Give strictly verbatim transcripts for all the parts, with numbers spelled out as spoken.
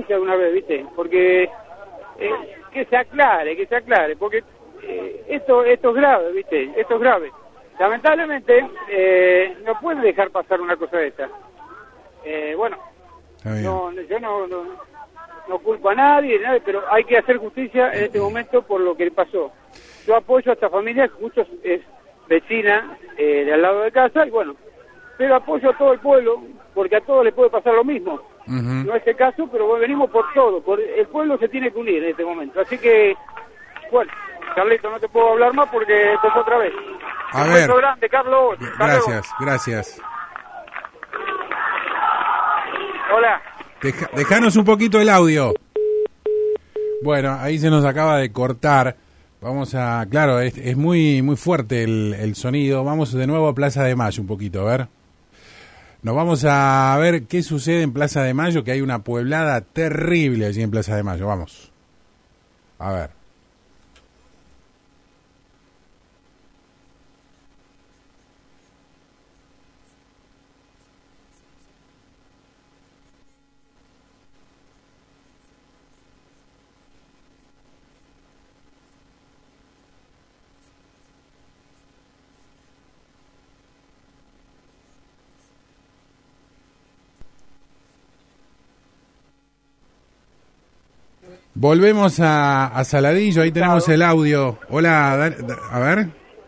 justicia de una vez, ¿viste? Porque eh, que se aclare, que se aclare, porque eh, esto esto es grave, ¿viste? Esto es grave. Lamentablemente eh, no puede dejar pasar una cosa de esta. Eh, bueno, no, yo no, no, no culpo a nadie, nadie, pero hay que hacer justicia en este momento por lo que le pasó. Yo apoyo a esta familia, que justo es vecina eh, de al lado de casa, y bueno, pero apoyo a todo el pueblo, porque a todos les puede pasar lo mismo. Uh-huh. No es el caso, pero bueno, venimos por todo, por el pueblo se tiene que unir en este momento. Así que, bueno, Carlito, no te puedo hablar más porque esto es otra vez. A un ver. beso grande, Carlos. Gracias, luego. gracias. Hola. Deja, dejanos un poquito el audio. Bueno, ahí se nos acaba de cortar. Vamos a... Claro, es, es muy muy fuerte el, el sonido. Vamos de nuevo a Plaza de Mayo un poquito, a ver. Nos vamos a ver qué sucede en Plaza de Mayo, que hay una pueblada terrible allí en Plaza de Mayo. Vamos. A ver. Volvemos a, a Saladillo, ahí tenemos el audio. Hola, da, da, a ver.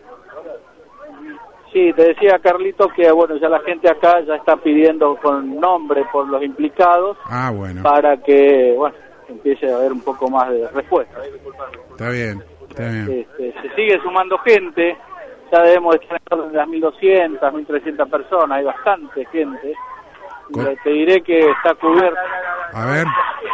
Sí, te decía Carlito que bueno, ya la gente acá ya está pidiendo con nombre por los implicados. Ah, bueno. Para que, bueno, empiece a haber un poco más de respuesta. Está bien, está bien. Este, se sigue sumando gente, ya debemos estar en orden de las mil doscientas, mil trescientas personas, hay bastante gente. Con... Te diré que está cubierto. A ver.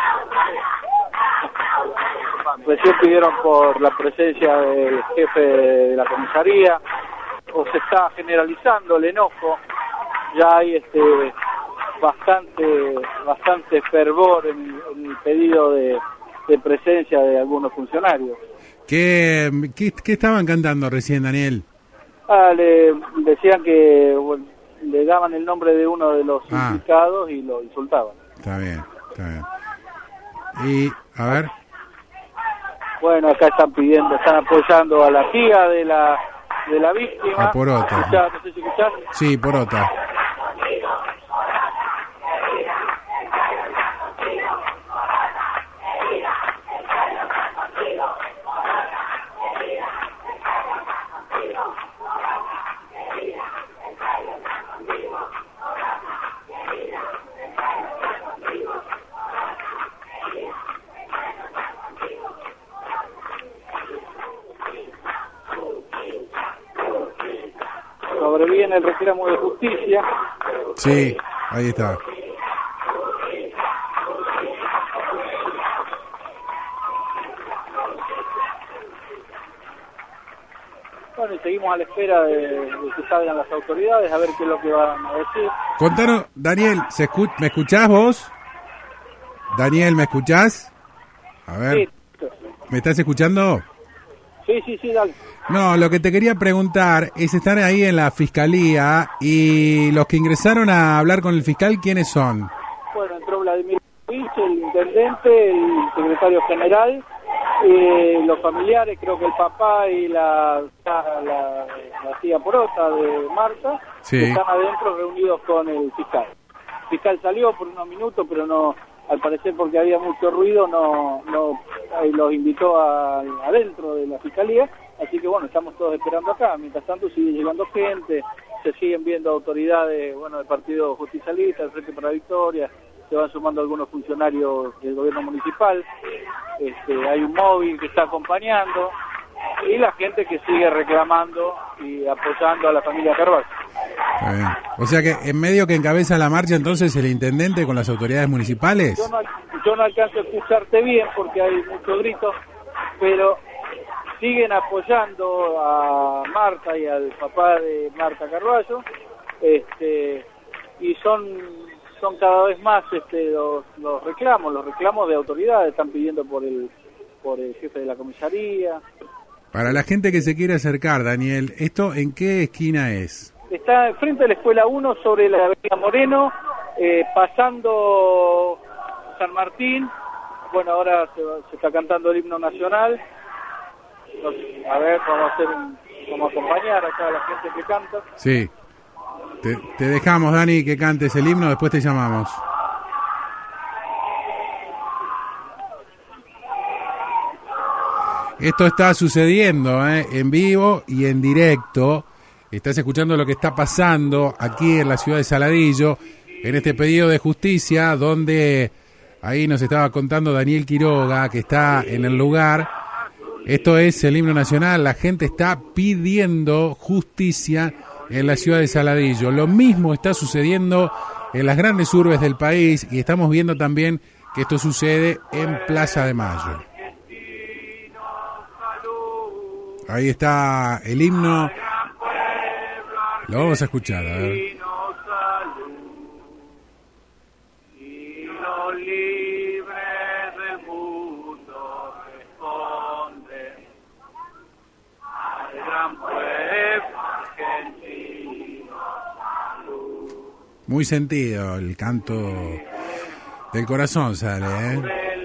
Recién pidieron por la presencia del jefe de la comisaría, o se está generalizando el enojo, ya hay este bastante bastante fervor en, en el pedido de, de presencia de algunos funcionarios. ¿Qué, qué, qué estaban cantando recién, Daniel? Ah, le decían que bueno, le daban el nombre de uno de los ah. implicados y lo insultaban. Está bien, está bien. Y, a ver... Bueno, acá están pidiendo, están apoyando a la tía de la de la víctima. A Porota. ¿Escuchás? No sé si escuchás. Sí, Porota. Sobreviene el reclamo de justicia. Sí, ahí está. Bueno, y seguimos a la espera de, de que salgan las autoridades a ver qué es lo que van a decir. Contanos, Daniel, ¿se escu- ¿me escuchás vos? Daniel, ¿me escuchás? A ver, Sí. ¿me estás escuchando? Sí, sí, sí, dale. No, lo que te quería preguntar es, están ahí en la fiscalía y los que ingresaron a hablar con el fiscal, ¿quiénes son? Bueno, entró Vladimir Vich, el intendente, el secretario general, eh, los familiares, creo que el papá y la, la, la, la tía Porota de Marta, sí. que están adentro reunidos con el fiscal. El fiscal salió por unos minutos, pero no, al parecer porque había mucho ruido, no, no eh, los invitó a, adentro de la fiscalía. Así que bueno, estamos todos esperando acá. Mientras tanto sigue llegando gente, se siguen viendo autoridades, bueno, del Partido Justicialista, del Frente para la Victoria, se van sumando algunos funcionarios del gobierno municipal, este, hay un móvil que está acompañando, y la gente que sigue reclamando y apoyando a la familia Carvalho. Está bien. O sea que en medio que encabeza la marcha entonces el intendente con las autoridades municipales. Yo no, yo no alcanzo a escucharte bien porque hay mucho grito, pero siguen apoyando a Marta y al papá de Marta Carvalho, este, y son son cada vez más este, los, los reclamos, los reclamos de autoridades, están pidiendo por el por el jefe de la comisaría. Para la gente que se quiere acercar, Daniel, ¿esto en qué esquina es? Está frente a la Escuela uno sobre la Avenida Moreno, eh, pasando San Martín. Bueno, ahora se, se está cantando el himno nacional. A ver, vamos a hacer un, vamos a acompañar acá a la gente que canta. Sí. Te, te dejamos, Dani, que cantes el himno, después te llamamos. Esto está sucediendo ¿eh? en vivo y en directo. Estás escuchando lo que está pasando aquí en la ciudad de Saladillo, en este pedido de justicia, donde ahí nos estaba contando Daniel Quiroga, que está en el lugar. Esto es el himno nacional, la gente está pidiendo justicia en la ciudad de Saladillo. Lo mismo está sucediendo en las grandes urbes del país y estamos viendo también que esto sucede en Plaza de Mayo. Ahí está el himno. Lo vamos a escuchar, a ver. Muy sentido el canto del corazón sale, ¿eh?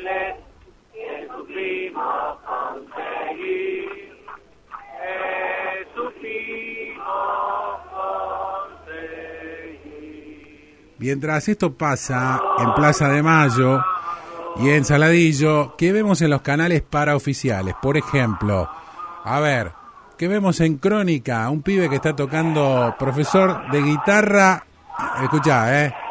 Mientras esto pasa en Plaza de Mayo y en Saladillo, ¿qué vemos en los canales paraoficiales? Por ejemplo, a ver, ¿qué vemos en Crónica? Un pibe que está tocando, profesor de guitarra. Escuchá, ¿eh?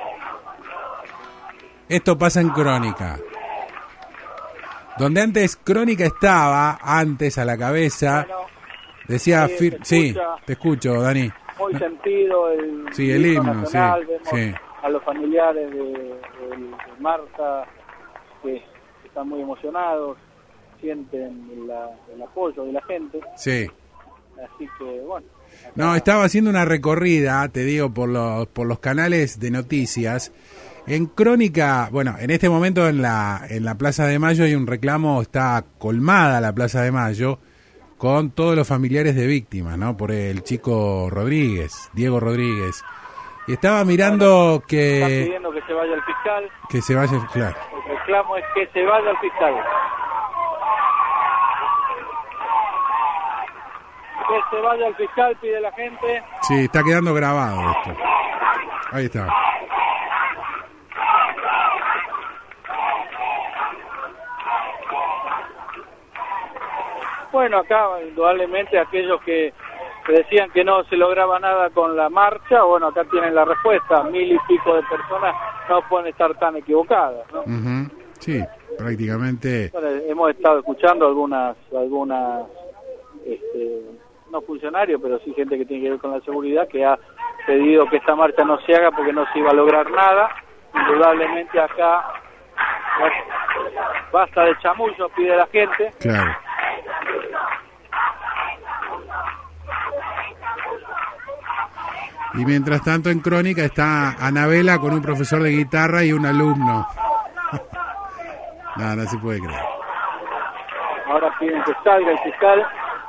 Esto pasa en Crónica. Donde antes Crónica estaba, antes a la cabeza, decía... Sí, fir- te sí, escucha. te escucho, Dani. Muy sentido el, Sí, el himno, nacional. sí, Vemos sí. a los familiares de, de, de Marta que están muy emocionados, sienten la, el apoyo de la gente, Sí. así que bueno. acá- No, estaba haciendo una recorrida, te digo, por los, por los canales de noticias. En Crónica, bueno, en este momento en la, en la Plaza de Mayo hay un reclamo, está colmada la Plaza de Mayo, con todos los familiares de víctimas, ¿no? Por el chico Rodríguez, Diego Rodríguez. Y estaba mirando Están que, pidiendo que se vaya el fiscal, que se vaya, claro. el reclamo es que se vaya el fiscal. Que se vaya el fiscal, pide la gente. Sí, está quedando grabado esto. Ahí está. Bueno, acá indudablemente aquellos que que decían que no se lograba nada con la marcha, bueno, acá tienen la respuesta, mil y pico de personas no pueden estar tan equivocadas, ¿no? Ujú. Sí, prácticamente. Bueno, hemos estado escuchando algunas, algunas, este, no funcionarios, pero sí gente que tiene que ver con la seguridad, que ha pedido que esta marcha no se haga porque no se iba a lograr nada. Indudablemente acá basta de chamullo, pide la gente. Claro. Y mientras tanto en Crónica está Anabela con un profesor de guitarra y un alumno. No, no se puede creer. Ahora piden que salga el fiscal.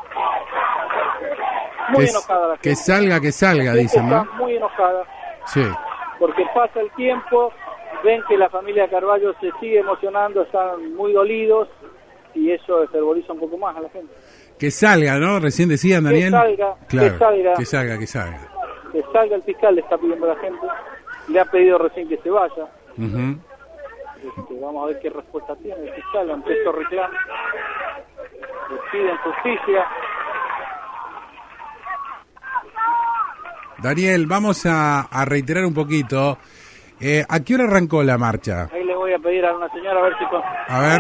Muy Que, enojada la gente. que salga, que salga, La gente dicen, está ¿no? muy enojada Sí, porque pasa el tiempo, ven que la familia Carballo se sigue emocionando, están muy dolidos y eso fervoriza un poco más a la gente. que salga, ¿no? Recién decían, Daniel. salga, que claro, salga. que salga, que salga. Que salga el fiscal, le está pidiendo a la gente, le ha pedido recién que se vaya. Ujú. Este, vamos a ver qué respuesta tiene el fiscal ante estos reclamos. Le piden justicia. Daniel, vamos a, a reiterar un poquito. Eh, ¿A qué hora arrancó la marcha? Ahí le voy a pedir a una señora a ver si... Con... A ver.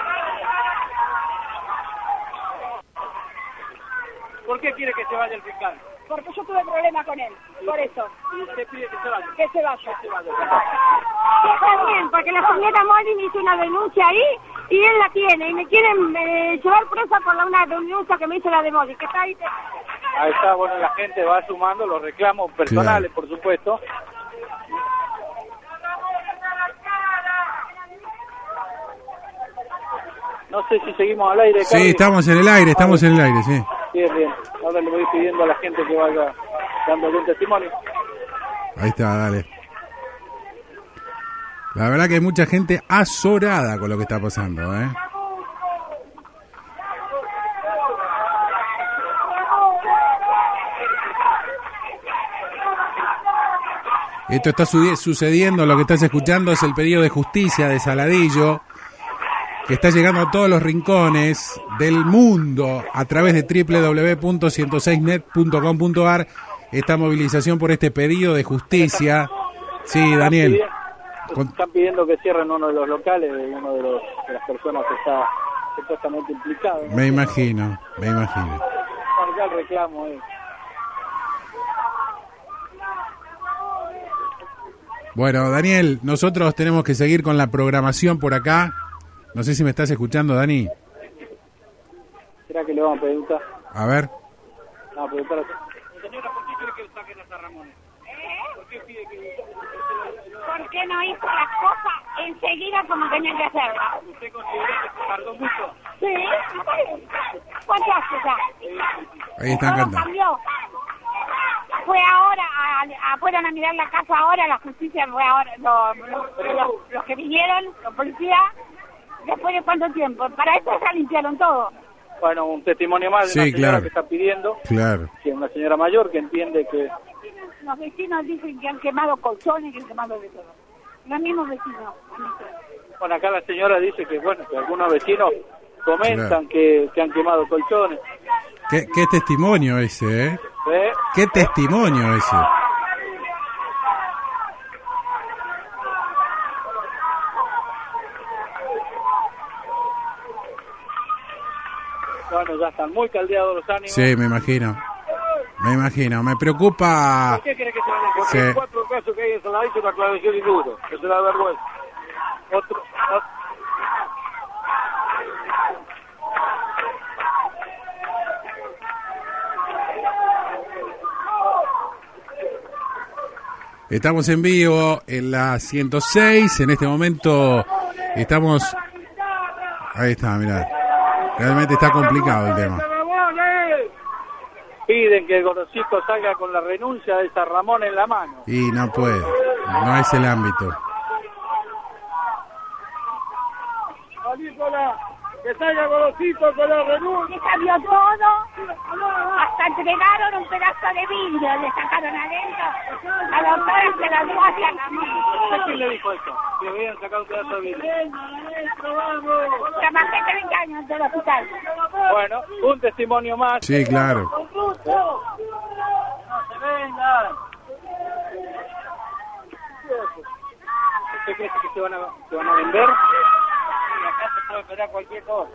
¿Por qué quiere que se vaya el fiscal? Porque yo tuve problemas con él, por eso. Y usted pide que se vaya. Que se vaya. Que se vaya. Está bien, porque la señora Molin hizo una denuncia ahí y él la tiene. Y me quieren eh, llevar presa por la, una denuncia que me hizo la de Molin, que está ahí. Te... Ahí está, bueno, la gente va sumando los reclamos personales, Claro. por supuesto. No sé si seguimos al aire. Sí, Carly. estamos en el aire, estamos en el aire, sí. Bien, bien. Ahora le voy pidiendo a la gente que vaya dándole un testimonio. Ahí está, dale. La verdad que hay mucha gente azorada con lo que está pasando, ¿eh? Esto está su- sucediendo, lo que estás escuchando es el pedido de justicia de Saladillo, que está llegando a todos los rincones del mundo a través de doble u doble u doble u punto ciento seis net punto com punto a r. Esta movilización por este pedido de justicia. Sí, Daniel. Están, están pidiendo que cierren uno de los locales de uno de, los, de las personas que está supuestamente implicado. Me imagino, me imagino. Acá el reclamo es. Bueno, Daniel, nosotros tenemos que seguir con la programación por acá. No sé si me estás escuchando, Dani. ¿Será que le vamos a preguntar? A ver. No, preguntar a... Señora, ¿por qué quiere que saquen a San Ramones? ¿Por qué pide que... ¿Por qué no hizo las cosas enseguida como tenía que hacerlas? ¿Usted considera que se tardó mucho? Sí, ¿cuánto hace ya? Ahí están Todo cantando. cambió. Fue ahora, a, a, fueron a mirar la casa ahora, la justicia fue ahora, lo- lo- los, los que vinieron, los policías, después de cuánto tiempo, para eso ya limpiaron todo. Bueno, un testimonio más de Sí, una señora claro. que está pidiendo, Claro. que es una señora mayor que entiende que... Los vecinos dicen que han quemado colchones, que han quemado de todo. Los mismos vecinos. Bueno, acá la señora dice que, bueno, que algunos vecinos comentan Claro. que, que han quemado colchones. ¿Qué, qué testimonio ese, eh? ¿Eh? ¿Qué testimonio ese? Bueno, ya están muy caldeados los ánimos. Sí, me imagino. Me imagino. Me preocupa... ¿Por qué cree que se van a Porque Sí. hay cuatro casos que hay en Saladillo, una aclaración y duro, que se da vergüenza. Otro, otro- Estamos en vivo en la ciento seis. En este momento estamos... Ahí está, mirá. Realmente está complicado el tema. piden que el Gorosito salga con la renuncia de San Ramón en la mano. Y no puede. No es el ámbito. Que salga Gorosito con la renuncia. Le cambió todo, hasta entregaron un pedazo de vidrio, le sacaron adentro, a la doctora se la dio hacia la mano. ¿Quién le dijo eso? Que habían sacado un pedazo de vidrio. Trabajé treinta años en el hospital. Bueno, un testimonio más. Sí, claro. ¡No se vengan! ¿Usted cree que se van a, se van a vender? Sí, acá se puede esperar cualquier cosa.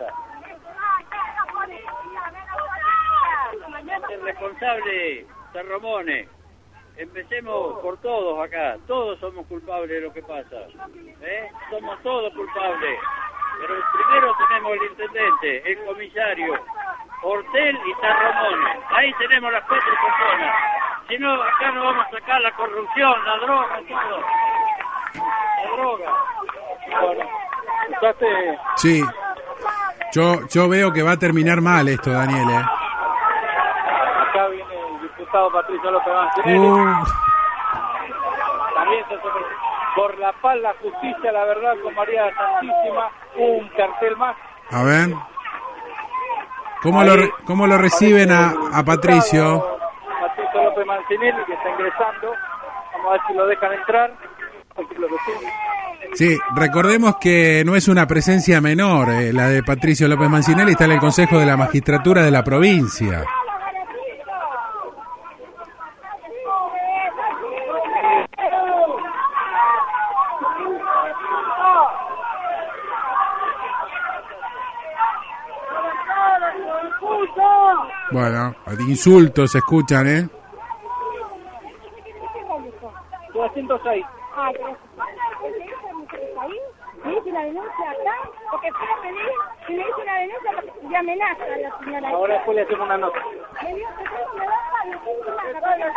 El responsable, San Ramone. Empecemos por todos acá. Todos somos culpables de lo que pasa. ¿Eh? Somos todos culpables. Pero primero tenemos el intendente, el comisario, Hortel y San Ramone. Ahí tenemos las cuatro personas. Si no, acá no vamos a sacar la corrupción, la droga, todo. La droga. Bueno, escuchaste. Sí. Yo, yo veo que va a terminar mal esto, Daniel, ¿eh? Acá viene el diputado Patricio López Mancinelli. Uh, También se sobre- por la paz, la justicia, la verdad, con María Santísima, un cartel más. a ver. ¿Cómo lo, re- cómo lo reciben a, a Patricio? Patricio López Mancinelli, que está ingresando. Vamos a ver si lo dejan entrar. Aquí lo reciben. Sí, recordemos que no es una presencia menor, eh, la de Patricio López Mancinelli, está en el Consejo de la Magistratura de la provincia. Bueno, insultos se escuchan, ¿eh? doscientos seis. Ah, pero ahí, me hice una denuncia acá, porque fui a pedir y me hice una denuncia de amenaza a la señora. Ahora después le hacemos una nota. Me dijo que no me baja, me hice una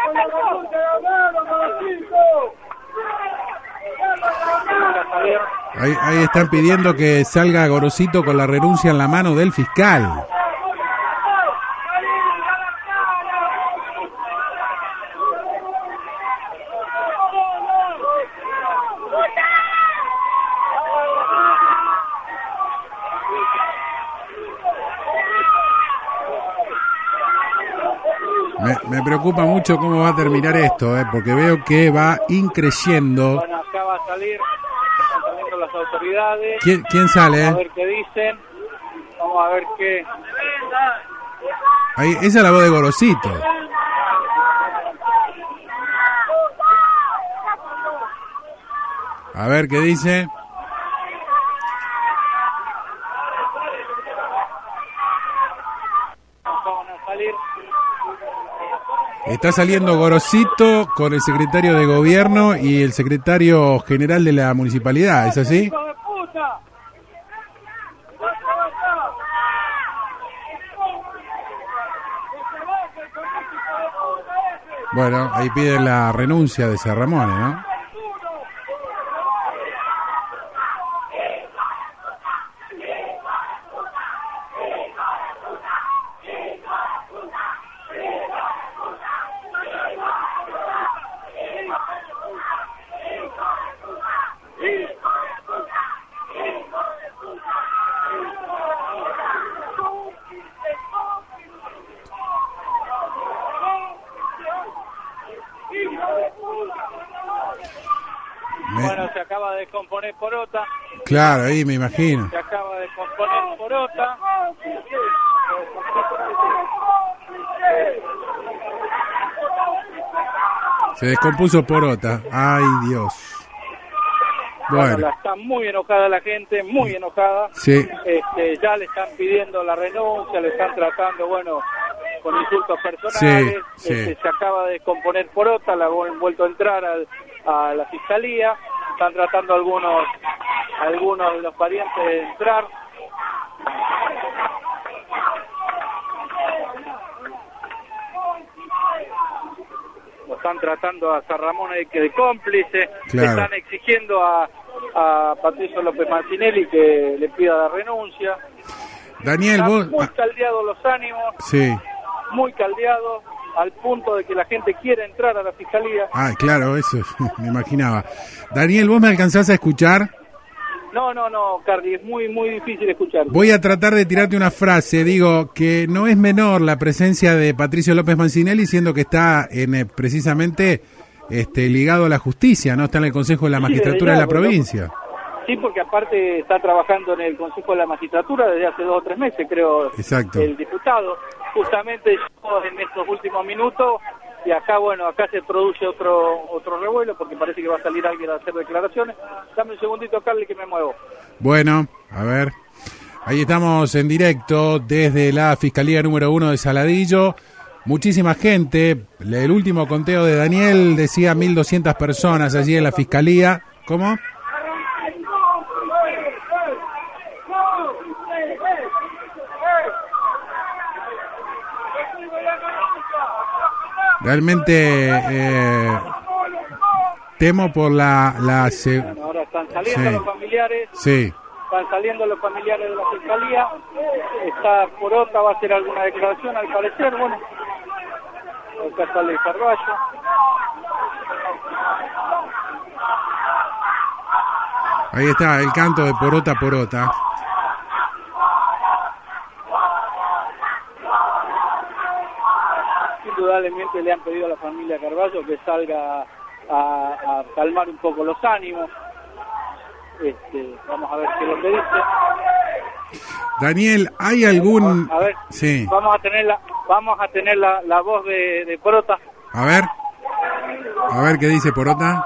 Ahí, ahí están pidiendo que salga Gorosito con la renuncia en la mano del fiscal. Me, me preocupa mucho cómo va a terminar esto, eh, porque veo que va increciendo. Bueno, acá va a salir, están saliendo las autoridades. ¿Quién, quién sale? Vamos a ver qué dicen. Vamos a ver qué... Ahí, esa es la voz de Gorosito. A ver qué dice. Van a salir. Está saliendo Gorosito con el secretario de gobierno y el secretario general de la municipalidad, ¿es así? ¡Hijo de puta! Bueno, ahí piden la renuncia de Serramone, ¿no? Bueno, se acaba de componer Porota. Claro, ahí me imagino. Se acaba de componer Porota. Se descompuso Porota. Ay, Dios. Bueno, Bueno, está muy enojada la gente, muy enojada. sí. Este, ya le están pidiendo la renuncia, le están tratando, bueno, con insultos personales. Sí, sí. Este, se acaba de componer Porota, la han vuelto a entrar al, a la fiscalía. Están tratando algunos, algunos de los parientes de entrar. Lo están tratando a San Ramón de, de cómplice. Claro. Le están exigiendo a, a Patricio López Mancinelli que le pida la renuncia. Daniel, Están vos... muy ah, caldeados los ánimos, sí. muy caldeados, al punto de que la gente quiere entrar a la fiscalía. Ah, claro, eso me imaginaba. Daniel, ¿vos me alcanzás a escuchar? No, no, no, Carly, es muy, muy difícil escuchar. Voy a tratar de tirarte una frase. Digo que no es menor la presencia de Patricio López Mancinelli, siendo que está en eh, precisamente este, ligado a la justicia, ¿no? Está en el Consejo de la Sí, Magistratura desde ya, de la bueno. provincia. Sí, porque aparte está trabajando en el Consejo de la Magistratura desde hace dos o tres meses, creo, Exacto. el diputado. Justamente yo en estos últimos minutos, y acá, bueno, acá se produce otro otro revuelo, porque parece que va a salir alguien a hacer declaraciones. Dame un segundito, Carly, que me muevo. Bueno, a ver. Ahí estamos en directo desde la Fiscalía número uno de Saladillo. Muchísima gente. El último conteo de Daniel decía mil doscientas personas allí en la Fiscalía. ¿Cómo? Realmente eh, temo por la... la se... Bueno, ahora están saliendo Sí. los familiares, Sí, están saliendo los familiares de la Fiscalía. Está Porota, va a hacer alguna declaración, al parecer, bueno. Acá sale Carballo. ahí está el canto de Porota Porota. Indudablemente le han pedido a la familia Carballo que salga a, a calmar un poco los ánimos. Este, vamos a ver qué es lo que dice. Daniel, ¿hay algún...? A ver, Sí, vamos a tener la, vamos a tener la, la voz de, de Porota. a ver. A ver qué dice Porota.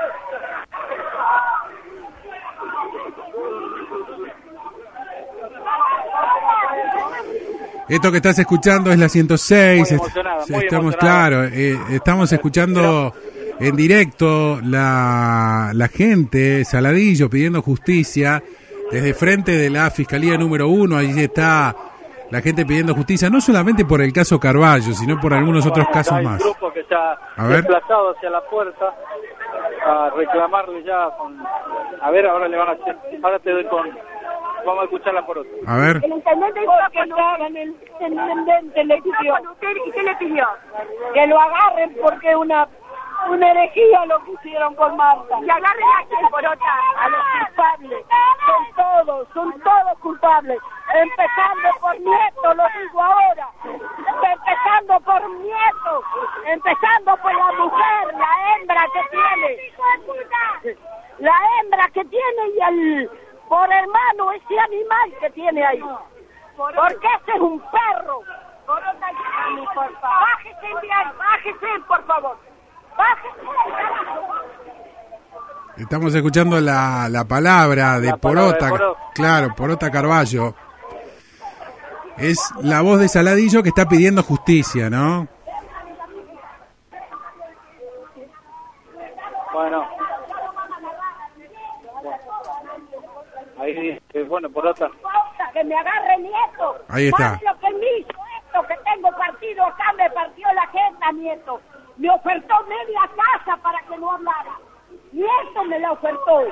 Esto que estás escuchando es la ciento seis. Muy emocionada, muy Estamos, emocionada. claro, eh, estamos escuchando en directo la, la gente, Saladillo, pidiendo justicia desde frente de la Fiscalía número uno. Allí está la gente pidiendo justicia, no solamente por el caso Carballo, sino por algunos otros Bueno, casos acá hay más. un grupo que se ha A ver. desplazado hacia la puerta a reclamarle ya con... A ver, ahora le van a hacer... Ahora te doy con... Vamos a escuchar la Porota. A ver, El intendente dijo que no hagan el el intendente le pidió. ¿Y qué le pidió? Que lo agarren porque una una herejía lo pusieron con Marta. Y agarren a quién, Porota, a los culpables. Son todos, son todos culpables. empezando por Nieto, lo digo ahora, empezando por Nieto, empezando por la mujer, la hembra que tiene, la hembra que tiene y el, por hermano, ese animal que tiene ahí, porque ese es un perro. Bájese, bájese, por favor, bájese. Estamos escuchando la, la palabra de La palabra Porota, de Porota. claro, Porota Carballo. Es la voz de Saladillo que está pidiendo justicia, ¿no? Bueno. Ahí dice, bueno, Porota. Que me agarre Nieto. Ahí está. ¿Sabe lo que me hizo esto? Que tengo partido acá, me partió la jeta, Nieto. Me ofertó media casa para que no hablara. Nieto me la ofertó.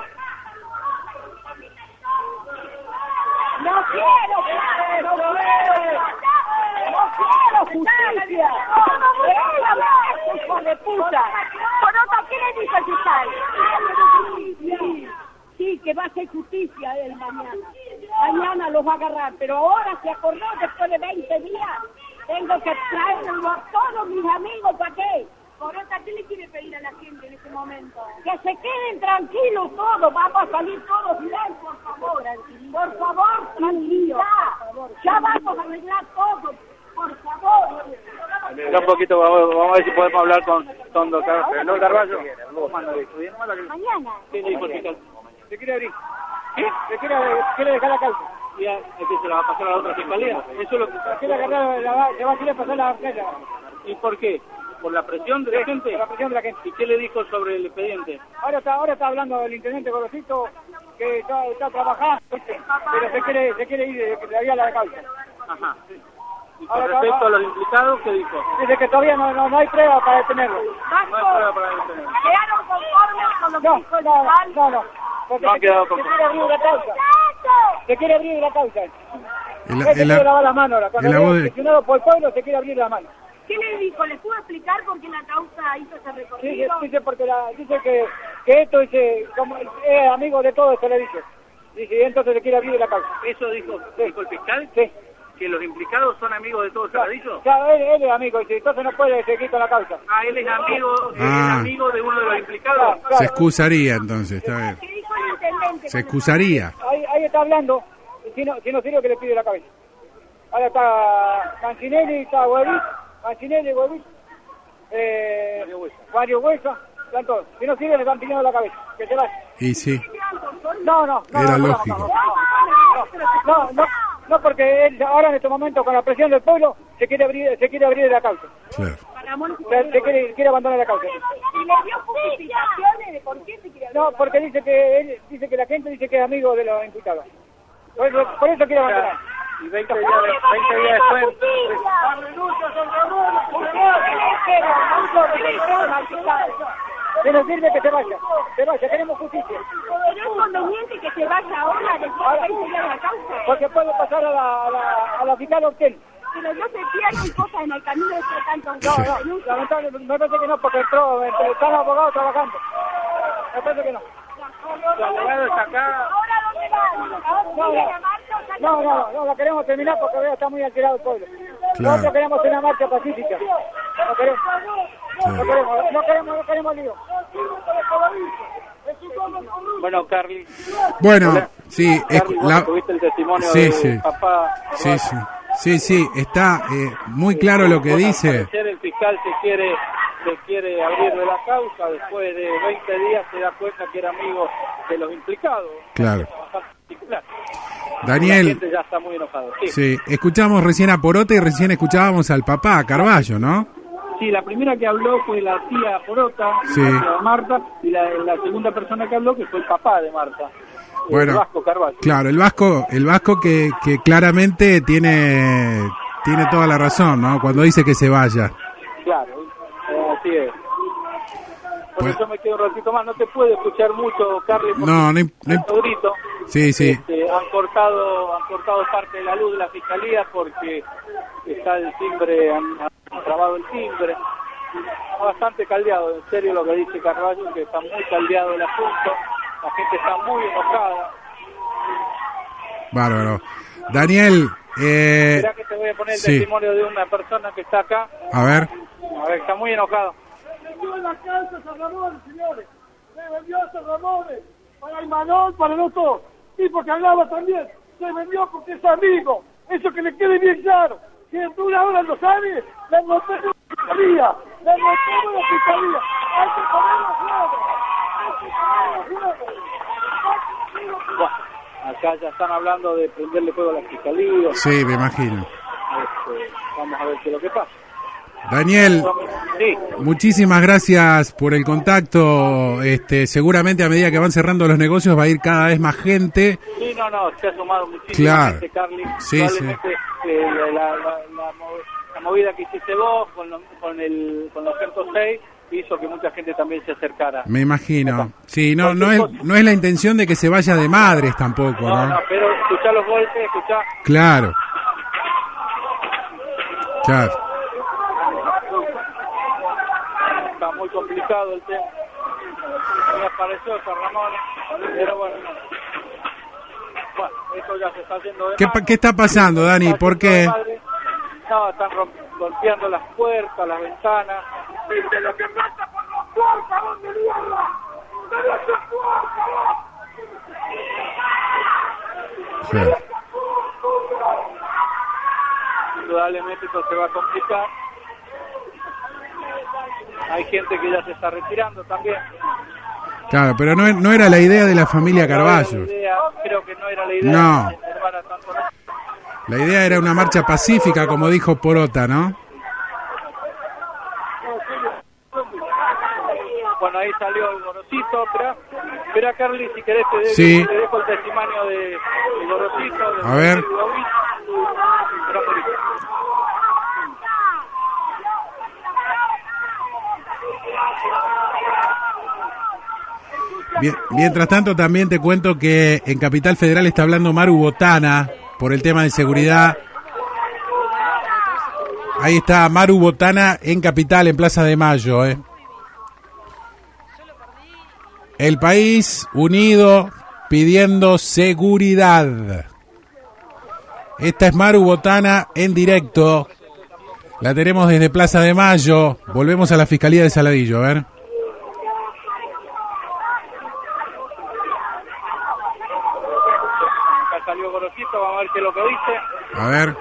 No quiero, no quiero, no quiero justicia. Dígame, hijo de puta. Porota, ¿qué le dice el fiscal? Sí, sí, que va a hacer justicia él mañana. Mañana los va a agarrar, pero ahora se acordó después de veinte días. Tengo que traerlo a todos mis amigos, ¿para qué? Porota, ¿qué le quiere pedir a la gente en este momento? Que se queden tranquilos todos, vamos a salir todos bien, por favor. Por favor, tranquilidad. Ya vamos a arreglar todo, por favor. Un poquito, vamos, vamos a ver si podemos hablar con, con don Carballo. Carballo. Mañana. ¿Qué le dijo el fiscal? ¿Se quiere abrir? ¿Sí? ¿Se quiere, quiere dejar la causa? ¿Y a, es que se la va a pasar a la otra fiscalía? Eso es lo que... Quiere agarrar, la, va- le va a querer pasar la carga. ¿Y por qué? ¿Por la presión de la gente? Por la presión de la gente. ¿Y qué le dijo sobre el expediente? Ahora está, ahora está hablando el intendente Gorosito, que está, está trabajando, ¿viste? Pero se quiere, se quiere ir de, de ahí a la causa. Ajá. ¿Y con Ahora, respecto ahora- a los implicados, qué dijo? Dice que todavía no, no, no hay prueba para detenerlo. No hay prueba para detenerlo. ¿Quedaron conformes con lo que No, dijo el no, fiscal? no, no. Porque No han se, quedado se conformes. quiere abrir la causa. Se quiere abrir la causa. El- Él se el- quiere lavar las manos ahora. Cuando el vea abogado- presionado por el pueblo, se quiere abrir la mano. ¿Qué le dijo? ¿Le pudo explicar por qué la causa hizo ese Dice, recorrido? dice porque la, dice que, que esto dice, como es amigo de todo, se le dice. Dice, y entonces se quiere abrir la causa. ¿Eso dijo, dijo el fiscal? Sí. ¿Que los implicados son amigos de todos Saladillo? Ya, él, él es amigo, dice, entonces no puede seguir con la causa. Ah, él es amigo, él Ah. es amigo de uno de los implicados. Claro. Se excusaría entonces, está bien. ¿Qué dijo el intendente? Se excusaría. Ahí, ahí está hablando, si no, si no sirve que le pide la cabeza. Ahora está Mancinelli, está Huevit, Mancinelli, Huevit, eh, Mario Huesa, están todos. Si no sirve le están pidiendo la cabeza, que se vaya. Y sí, No, no, no. Era no, no, lógico. No, no, no, no, porque él ahora en este momento con la presión del pueblo se quiere abrir, se quiere abrir la causa. claro. Se, se quiere, quiere abandonar la causa. ¿Y le dio justificaciones de por qué se quiere No, porque dice que él dice que la gente dice que es amigo de los imputados. Por eso, por eso quiere abandonar. Y veinte días, veinte días después... Que no sirve que se vaya, se vaya, queremos justicia. ¿Es conveniente que se vaya ahora después de veinte días de la causa? Porque puede pasar a la, a la, a la fiscal Ortel. Pero no se pierden cosas en el camino de este tanto. No, no, lamentablemente, me parece que no, porque entró, entre- están los abogados trabajando. Me parece que no. Su abogado está acá. ¿Ahora dónde van? ¿Ahora sigue la marcha o sale No, la no, marcha? no, la queremos terminar porque veo está muy alterado el pueblo. Claro. Nosotros queremos una marcha pacífica. No queremos, no Claro. queremos, no queremos, no queremos lío. Bueno, Carly, Bueno, sí, es- Carly, vos la- tuviste el testimonio sí, de sí. papá. sí, sí, sí, sí, está eh, muy claro lo que Bueno, dice. al parecer el fiscal se quiere, se quiere abrir de la causa, después de veinte días se da cuenta que era amigo de los implicados. Claro. Bastante particular. La Daniel, gente ya está muy enojado. Sí. sí, escuchamos recién a Porota y recién escuchábamos al papá, a Carballo, ¿no? Sí, la primera que habló fue la tía Porota, Sí. la tía de Marta, y la, la segunda persona que habló que fue el papá de Marta, Bueno, el Vasco Carvalho. Claro, el Vasco, el Vasco que, que claramente tiene, tiene toda la razón, ¿no? Cuando dice que se vaya. Claro, eh, así es. Por Pues- eso me quedo un ratito más, no te puedo escuchar mucho, Carly, porque No, no, imp- no imp- tanto grito. Sí, sí, Este, han cortado han cortado parte de la luz de la fiscalía porque está el timbre, han, han trabado el timbre. Está bastante caldeado, en serio lo que dice Carvalho, que está muy caldeado el asunto, la gente está muy enojada. bárbaro. Daniel, eh... Mirá que te voy a poner el sí. testimonio de una persona que está acá. A ver. A ver, está muy enojado. Se vendió la casa a San Ramón, señores. Se vendió a San Ramón para Imanol, para el otro tipo que hablaba también. Se vendió porque es amigo. Eso que le quede bien claro. Si en una hora lo sabe, la notemos en la fiscalía. La notemos en la fiscalía. Hay que ponerlo claro. Hay que ponerlo claro. Bueno, acá ya están hablando de prenderle fuego a la fiscalía. Sí, me imagino. Este, vamos a ver qué es lo que pasa. Daniel, sí. Muchísimas gracias por el contacto. Este, seguramente a medida que van cerrando los negocios va a ir cada vez más gente. Sí, no, no, se ha sumado muchísima Claro. gente, Carly. Sí, Probablemente eh, la, la, la, la, la movida que hiciste vos con, lo, con, el, con los ciento seis hizo que mucha gente también se acercara. Me imagino. Sí, no, no es, no es la intención de que se vaya de madres tampoco, No, ¿no? no, pero escuchá los golpes, escuchá. Claro. Claro. Está muy complicado el tema. Me apareció San Ramón, pero bueno. Bueno, esto ya se está haciendo de ¿Qué, madre. ¿Qué está pasando, Dani? Está ¿Por haciendo de qué? madre. No, están romp- golpeando las puertas, las ventanas. ¿Viste lo que pasa por los puertas, donde mierda? ¡Pero se puerta! Sí. Indudablemente esto se va a complicar. Hay gente que ya se está retirando también. Claro, pero no, no era la idea de la familia No era Carballo. la idea, creo que no era la idea. No. de enervar a tanto, ¿no? La idea era una marcha pacífica, como dijo Porota, ¿no? Bueno, ahí salió el Gorosito. Espera, espera Carly, si querés te, de- Sí. te dejo el testimonio de, de Gorosito. De A ver. Espera un poquito. Bien- mientras tanto, también te cuento que en Capital Federal está hablando Maru Botana por el tema de seguridad. Ahí está Maru Botana en Capital, en Plaza de Mayo. ¿eh? El país unido pidiendo seguridad. Esta es Maru Botana en directo. La tenemos desde Plaza de Mayo. Volvemos a la Fiscalía de Saladillo, a ver. Acá salió Gorosito, vamos a ver qué es lo que dice. A ver.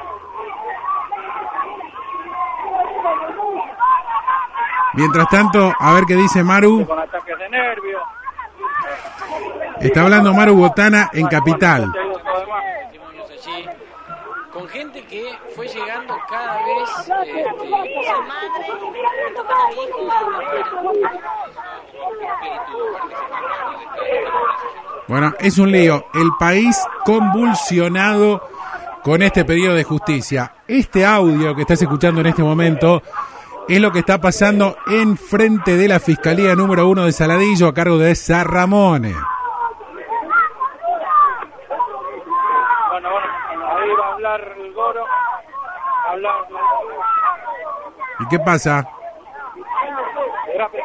Mientras tanto, a ver qué dice Maru. Con ataques de nervios. Está hablando Maru Botana en Capital. Testimonios allí, con gente que fue llegando cada vez este, esa madre junto con el hijo. Bueno, es un lío. El país convulsionado con este pedido de justicia. Este audio que estás escuchando en este momento es lo que está pasando en frente de la Fiscalía número uno de Saladillo a cargo de San Ramón. Bueno, bueno, ahí va a hablar el Goro. Hablar. ¿Y qué pasa? Gracias.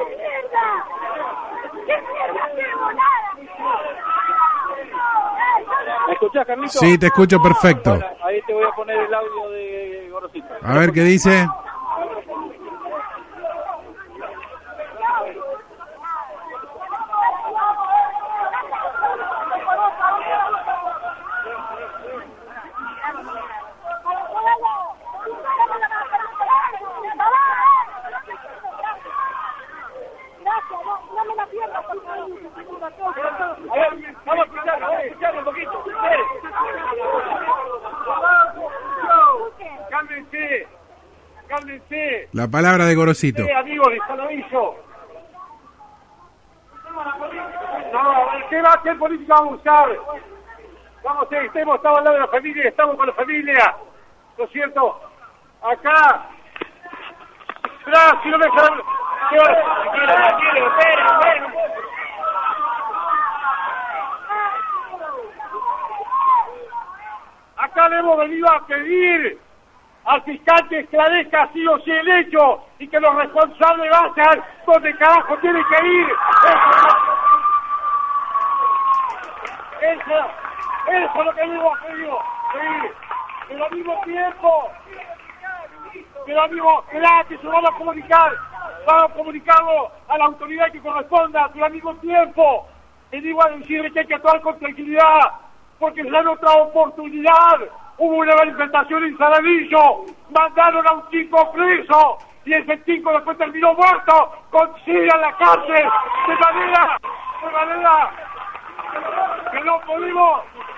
¿Me escuchás, Carlito? Sí, te escucho perfecto. Bueno, ahí te voy a poner el audio de Gorosito. A ver qué dice. A ver, vamos a escucharlo, vamos a escucharlo un poquito. Espere. Cálmense, cálmense. La palabra de Gorosito. Sí, amigos de Saladillo. No, ¿qué va a hacer política vamos a usar? Vamos, eh, estemos, estamos al lado de la familia, estamos con la familia. ¿No es cierto? Acá. Tras, si no me dejan. Tranquilo, tranquilo, esperen, esperen. Acá le hemos venido a pedir al fiscal que esclarezca sí o sí el hecho y que los responsables vayan donde carajo tienen que ir. Eso, eso es lo que hemos pedido. tiempo. Pero amigo, esperate, eso vamos a comunicar. Vamos a comunicarlo a la autoridad que corresponda, pero al mismo tiempo. Te digo a decirle que hay que actuar con tranquilidad, porque es la otra oportunidad. Hubo una manifestación en Saladillo, mandaron a un chico preso, y ese chico después terminó muerto, con silla en la cárcel, de manera, de manera, que no podemos,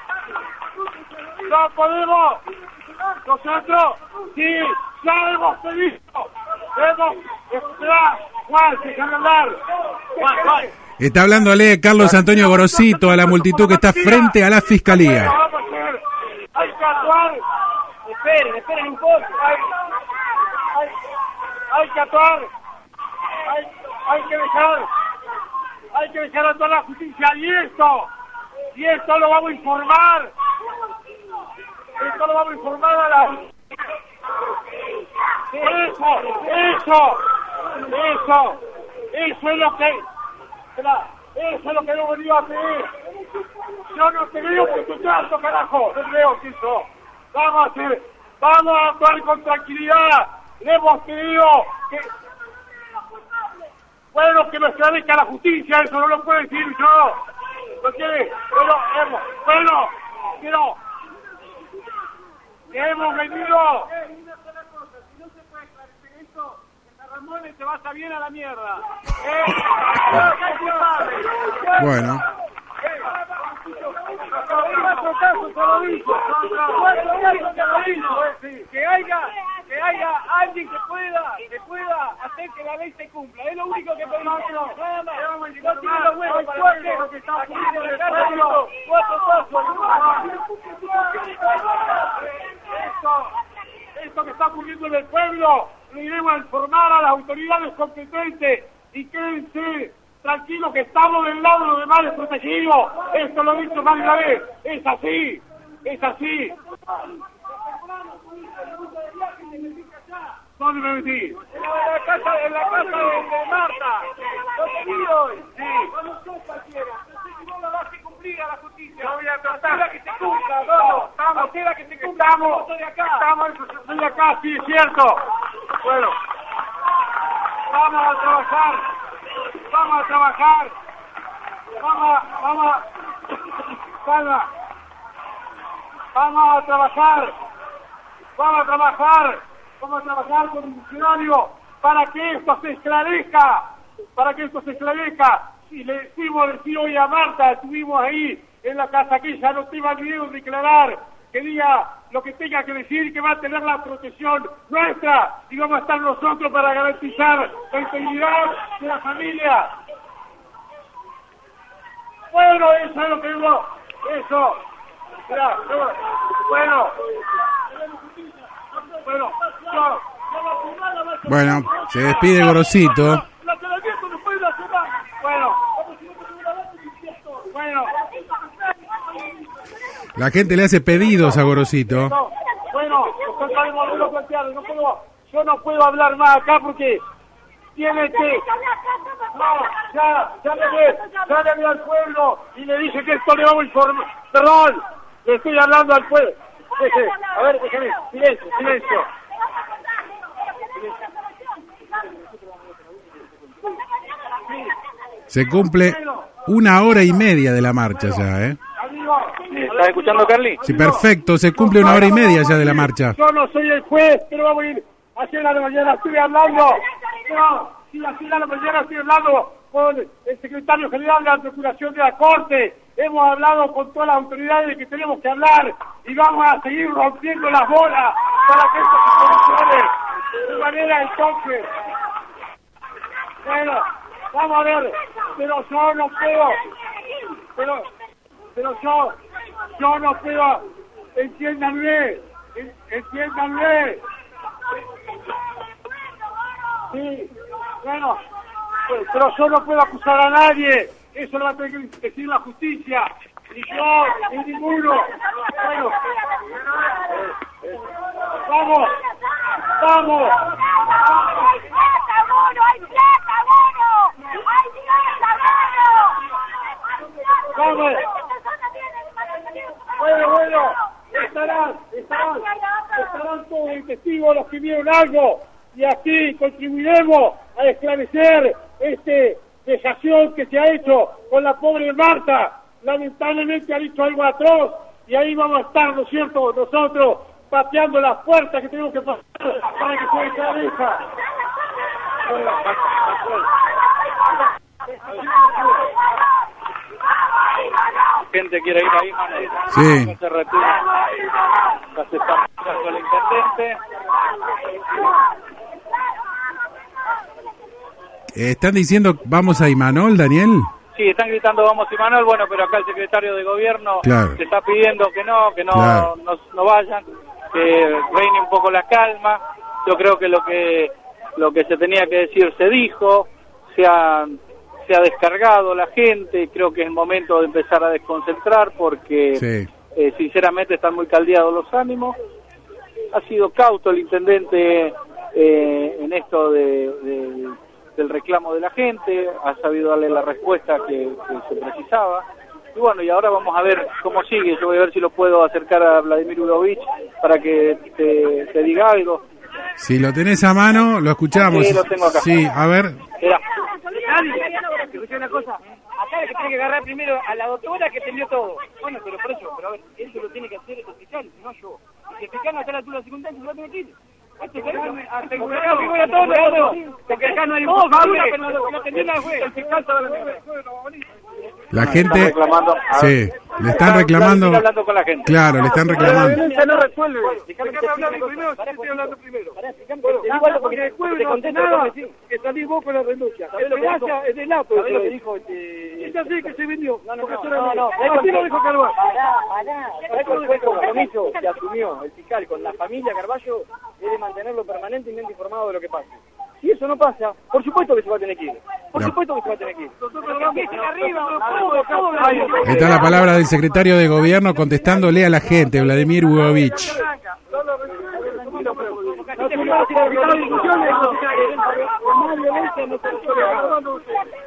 no podemos, nosotros, sí, ya hemos pedido, hemos, esperá, Juan, déjame hablar, Juan, Juan. Está hablándole Carlos Antonio Gorosito a la multitud que está frente a la fiscalía. Hay que actuar. Esperen, esperen un poco. Hay, hay, hay que actuar. Hay, hay que dejar. Hay que dejar actuar la justicia. Y esto, y esto lo vamos a informar. Esto lo vamos a informar a la. Eso, eso, eso, eso es lo que. Espera, eso es lo que hemos venido a pedir. Yo no te veo por tu trato, carajo. No te veo eso. Vamos a hacer, vamos a actuar con tranquilidad. Le hemos pedido que... Bueno, que lo esclarezca la justicia, eso no lo puedo decir yo. ¿Lo quiere? Bueno, hemos, bueno, quiero... Que hemos venido... Ramones, te vas a bien a la mierda. ¿Eh? Bueno. Que haya, que haya alguien que pueda, que pueda hacer que la ley se cumpla. Es lo único que pedimos. Nada más. No tiene los huevos para hacer lo que está ocurriendo en el cárcel. Cuatro pasos. Esto, esto que está ocurriendo en el pueblo, lo iremos a informar a las autoridades competentes y quédense tranquilos que estamos del lado de los demás desprotegidos. Esto lo he dicho más de una vez. Es así, es así. ¿Dónde me metí? En la casa, en la casa de, de Marta. Lo que vi hoy. Sí. No sos cualquiera. No sé si vos lo vas a cumplir a la justicia. No voy a tratar. Que te cumpla, no. Estamos, que te cumpla. Estamos, yo soy de acá. Estamos, yo soy de acá, sí, es cierto. Bueno. Vamos a trabajar. Vamos a trabajar. Vamos a, vamos a... Calma. Vamos a trabajar. Vamos a trabajar. Vamos a trabajar con el funcionario para que esto se esclarezca. Para que esto se esclarezca. Y le decimos decir hoy a Marta, estuvimos ahí en la casa que ella no tenga miedo de declarar, que diga lo que tenga que decir, que va a tener la protección nuestra y vamos a estar nosotros para garantizar la integridad de la familia. Bueno, eso es lo que digo. Eso. Mira, no, bueno. Bueno, yo, bueno, se despide Gorosito. Bueno, bueno. La gente le hace pedidos a Gorosito. Bueno, no puedo, yo no puedo hablar más acá porque tiene que... No, ya, ya le ve, ya le ve al pueblo y le dije que esto le vamos a informar. Perdón, le estoy hablando al pueblo. Deje, a ver, déjeme, silencio, silencio. Se cumple una hora y media de la marcha ya, ¿eh? ¿Estás escuchando, Carly? Sí, perfecto, se cumple una hora y media ya de la marcha. Yo no soy el juez, pero vamos a ir a las de la mañana, estoy hablando. No, si a las de la mañana estoy hablando con el secretario general de la Procuración de la Corte. Hemos hablado con todas las autoridades de que tenemos que hablar y vamos a seguir rompiendo las bolas para que esto se solucione. De manera entonces, bueno, vamos a ver, pero yo no puedo, pero, pero yo, yo no puedo, entiéndanme, entiéndanme. Sí, bueno, pero yo no puedo acusar a nadie. Eso lo va a tener que decir la justicia. Ni yo, ni ninguno. Bueno. Vamos. Vamos. ¡Hay plata, mono! ¡Hay plata, mono! ¡Hay plata, mono! Vamos. Bueno, bueno. Estarán, estarán, estarán todos. testigos los que vieron algo y así contribuiremos a esclarecer este vejación que se ha hecho con la pobre Marta. Lamentablemente ha dicho algo atroz y ahí vamos a estar, ¿no es cierto?, nosotros pateando las puertas que tenemos que pasar para que se esclarezca. Gente quiere ir ahí, Manuel. Sí. No se retira. Las estampas con el intendente. Eh, ¿Están diciendo vamos a Imanol, Daniel? Sí, están gritando vamos Imanol, bueno, pero acá el secretario de gobierno Claro. se está pidiendo que no, que no, Claro. no, no vayan, que reine un poco la calma. Yo creo que lo que lo que se tenía que decir se dijo, se ha, se ha descargado la gente, creo que es el momento de empezar a desconcentrar porque Sí. eh, sinceramente están muy caldeados los ánimos. Ha sido cauto el intendente eh, en esto de, de, del reclamo de la gente, ha sabido darle la respuesta que, que se precisaba. Y bueno, y ahora vamos a ver cómo sigue. Yo voy a ver si lo puedo acercar a Vladimir Urovich para que te, te diga algo. Si lo tenés a mano, lo escuchamos. Sí, lo tengo acá. Sí, a ver. Era. Escuché una cosa, acá el que tiene que agarrar primero a la doctora que entendió todo. Bueno, pero por eso, pero a ver, eso lo tiene que hacer el fiscal, no yo. Y si el fiscal no está a la altura de las circunstancias, se va a tener que ir. Este es el porque acá figura todo, todo. Porque acá no hay un culpable, pero lo que atendió la juez. El fiscal sabe lo que La gente, Están reclamando. A sí, ver. le están reclamando, Estoy hablando con la gente. claro, le están La reclamando. violencia no resuelve. Déjame Déjame hablar primero, yo estoy hablando primero. Bueno, Igual porque el jueves no hace nada que salís vos con la renuncia. ¿Sabés El lo que dijo? gracia es del lato. ¿Sabés lo que dijo este...? Es así que se vendió. No, no, porque no, eso era no, mío. no. Así lo dijo Carvalho. Pará, pará. ¿Sabés cuál fue el compromiso que asumió el fiscal con la familia Carballo? Es de mantenerlo permanentemente informado de lo que pase. Si eso no pasa, por supuesto que se va a tener que ir. Por La- supuesto que se va a tener que ir. Está la palabra del secretario de gobierno contestándole a la gente, Vladimir Urovich. No se puede evitar discusiones. Más violencia no se resuelve.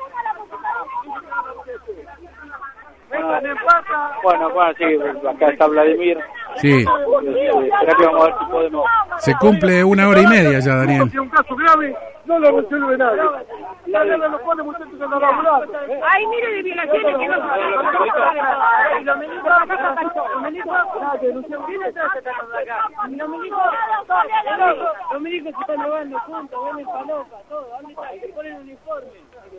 Bueno, bueno, sí, acá está Vladimir. Sí, Eh, Espera que vamos a ver si podemos... se cumple una hora y media ya, Daniel. Si un caso grave, no lo resuelve nadie. Nadie lo pone muchachos en la laboral. Ay, mire de violaciones que no se Y los milicos acá, los milicos, los milicos, los milicos se están robando juntos, ven en palopa, todo, ¿dónde está? Se ponen uniforme.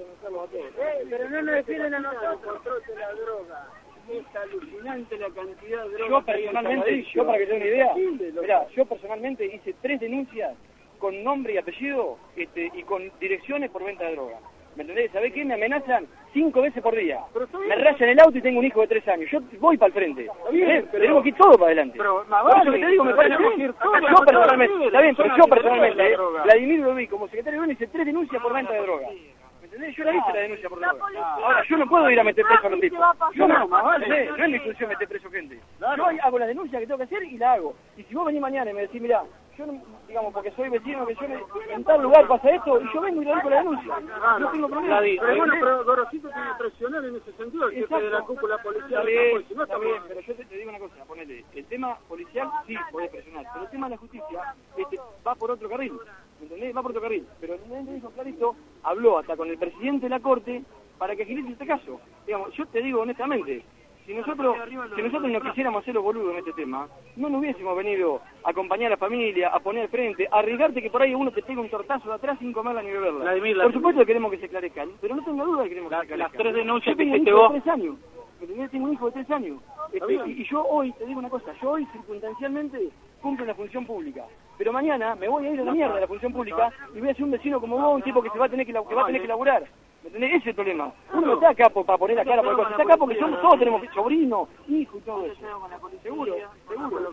Pero no nos defienden a nosotros. Control de la droga. Es alucinante la cantidad de droga. Yo personalmente, yo para que te dé una idea, mirá, yo personalmente hice tres denuncias con nombre y apellido este, y con direcciones por venta de droga. ¿Me entendés? ¿Sabés qué? Me amenazan cinco veces por día. Me rayan el auto y tengo un hijo de tres años. Yo voy para el frente. ¿Eh? Tenemos que ir todo para adelante. Pero, Por eso que te digo, me parece bien. Yo personalmente, está bien, pero yo personalmente, eh, Vladimir Urovich, como secretario de gobierno, hice tres denuncias por venta de droga. ¿Me entendés? Yo la hice la denuncia por droga. Ahora, yo no puedo ir a meter preso a los tipos. Yo no, más vale, no es mi función meter preso gente. Yo hago las denuncias que tengo que hacer y la hago. Y si vos venís mañana y me decís, mirá, yo no, digamos, porque soy vecino, que yo me, en tal lugar pasa esto, y yo vengo y le digo la denuncia. No tengo problema. Pero bueno, pero Gorosito tiene que presionar en ese sentido, el jefe de la cúpula policial. Está bien, Si no, está bien, pero yo te, te digo una cosa, ponele, el tema policial sí podés presionar, pero el tema de la justicia este, va por otro carril, ¿me entendés? Va por otro carril, pero el intendente dijo clarito, habló hasta con el presidente de la corte para que agilice este caso. Digamos, yo te digo honestamente, si nosotros, si nosotros no quisiéramos hacer los boludos en este tema, no nos hubiésemos venido a acompañar a la familia, a poner frente, a arriesgarte que por ahí uno te pega un tortazo de atrás sin comerla ni beberla. Vladimir, Por supuesto que queremos que se esclarezcan, pero no tenga duda que queremos que se esclarezcan. las tres denuncias Yo que tengo un hiciste hijo vos. de tres años. ¿Me entendés? Tengo un hijo de tres años. Este, y, y yo hoy, te digo una cosa, yo hoy circunstancialmente cumplo una función pública. Pero mañana me voy a ir a la mierda de la función pública y voy a ser un vecino como vos, un tipo que se va a tener que, que va a tener que laburar. ¿Me entendés? Ese es el problema. Uno no está acá por, para poner la cara por cosas. Está acá porque somos, todos tenemos sobrinos, hijos y todo eso. Seguro, seguro.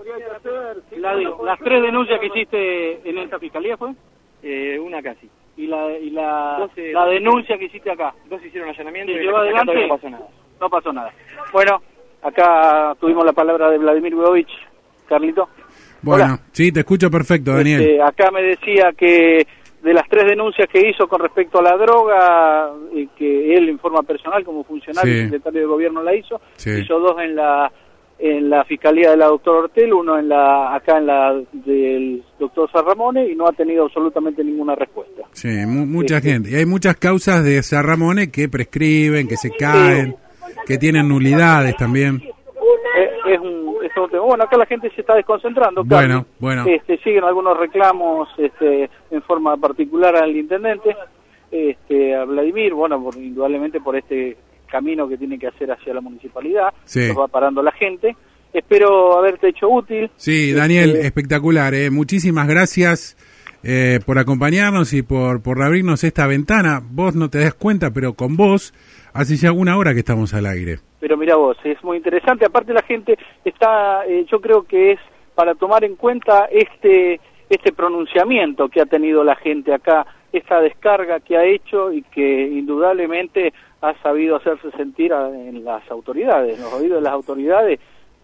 Vladimir, las tres denuncias que hiciste en esta fiscalía fue Eh, una casi. y la y la, Doce- la denuncia que hiciste acá. Dos hicieron allanamiento ¿Y y llevó acá adelante? todavía no pasó nada. No pasó nada. Bueno, acá tuvimos la palabra de Vladimir Urovich. Carlito. Bueno, Hola. sí, te escucho perfecto, Daniel. Este, acá me decía que de las tres denuncias que hizo con respecto a la droga, y que él en forma personal como funcionario Sí. y secretario de gobierno la hizo, Sí. hizo dos en la en la fiscalía de la doctora Ortel, uno en la acá en la del doctor Sarramone, y no ha tenido absolutamente ninguna respuesta. Sí, mu mucha sí, gente. Y hay muchas causas de Sarramone que prescriben, que se caen, sí, que tienen nulidades también. Es, es un, es un tema. Bueno, acá la gente se está desconcentrando. Bueno, Carlos. bueno. Este, siguen algunos reclamos este, en forma particular al intendente, este, a Vladimir, bueno, por, indudablemente por este camino que tiene que hacer hacia la municipalidad, sí, nos va parando la gente. Espero haberte hecho útil. Sí, Daniel, este, espectacular. Eh. Muchísimas gracias eh, por acompañarnos y por, por abrirnos esta ventana. Vos no te das cuenta, pero con vos hace ya una hora que estamos al aire. Pero mira vos, es muy interesante. Aparte la gente está, eh, yo creo que es para tomar en cuenta este este pronunciamiento que ha tenido la gente acá, esta descarga que ha hecho y que indudablemente ha sabido hacerse sentir a, en las autoridades, en los oídos de las autoridades,